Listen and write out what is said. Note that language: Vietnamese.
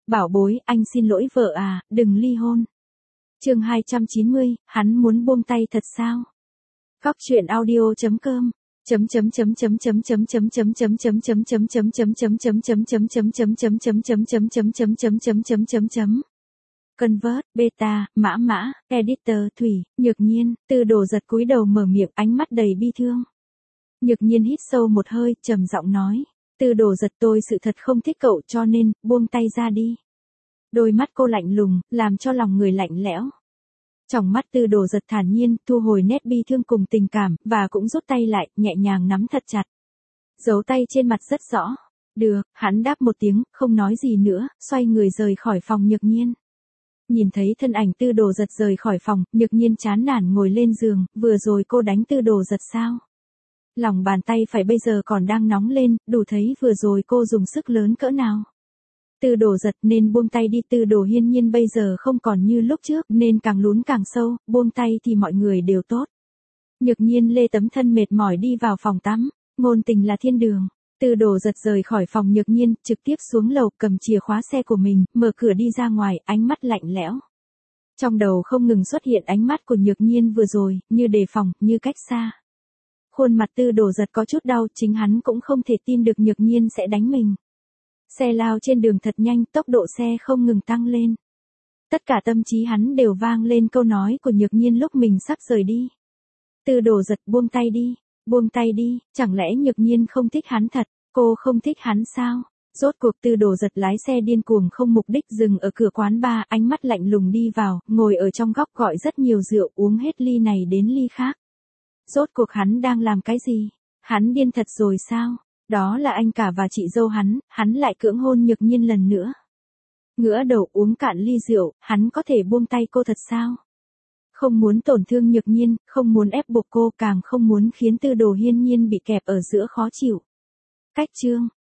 bảo bối, anh xin lỗi vợ à, đừng ly hôn. Chương 290, hắn muốn buông tay thật sao? Góc truyện audio.com Convert, beta, mã, editor, Thủy, Nhược Nhiên, Tư Đồ Giật cúi đầu mở miệng, ánh mắt đầy bi thương. Nhược Nhiên hít sâu một hơi, trầm giọng nói, Tư Đồ Giật, tôi sự thật không thích cậu cho nên, buông tay ra đi. Đôi mắt cô lạnh lùng, làm cho lòng người lạnh lẽo. Trong mắt Tư Đồ Giật thản nhiên, thu hồi nét bi thương cùng tình cảm, và cũng rút tay lại, nhẹ nhàng nắm thật chặt. Dấu tay trên mặt rất rõ. Được, hắn đáp một tiếng, không nói gì nữa, xoay người rời khỏi phòng Nhược Nhiên. Nhìn thấy thân ảnh Tư Đồ Giật rời khỏi phòng, Nhược Nhiên chán nản ngồi lên giường, vừa rồi cô đánh Tư Đồ Giật sao? Lòng bàn tay phải bây giờ còn đang nóng lên, đủ thấy vừa rồi cô dùng sức lớn cỡ nào. Tư Đồ Giật, nên buông tay đi. Tư Đồ Hiên Nhiên bây giờ không còn như lúc trước, nên càng lún càng sâu, buông tay thì mọi người đều tốt. Nhược Nhiên lê tấm thân mệt mỏi đi vào phòng tắm, ngôn tình là thiên đường. Tư Đồ Giật rời khỏi phòng Nhược Nhiên, trực tiếp xuống lầu, cầm chìa khóa xe của mình, mở cửa đi ra ngoài, ánh mắt lạnh lẽo. Trong đầu không ngừng xuất hiện ánh mắt của Nhược Nhiên vừa rồi, như đề phòng, như cách xa. Khuôn mặt Tư Đồ Giật có chút đau, chính hắn cũng không thể tin được Nhược Nhiên sẽ đánh mình. Xe lao trên đường thật nhanh, tốc độ xe không ngừng tăng lên. Tất cả tâm trí hắn đều vang lên câu nói của Nhược Nhiên lúc mình sắp rời đi. Tư Đồ Giật, buông tay đi, buông tay đi, chẳng lẽ Nhược Nhiên không thích hắn thật, cô không thích hắn sao? Rốt cuộc Tư Đồ Giật lái xe điên cuồng không mục đích dừng ở cửa quán bar, ánh mắt lạnh lùng đi vào, ngồi ở trong góc gọi rất nhiều rượu, uống hết ly này đến ly khác. Rốt cuộc hắn đang làm cái gì? Hắn điên thật rồi sao? Đó là anh cả và chị dâu hắn lại cưỡng hôn Nhược Nhiên lần nữa. Ngửa đầu uống cạn ly rượu, hắn có thể buông tay cô thật sao? Không muốn tổn thương Nhược Nhiên, không muốn ép buộc cô, càng không muốn khiến Tư Đồ Hiên Nhiên bị kẹp ở giữa khó chịu. Cách chương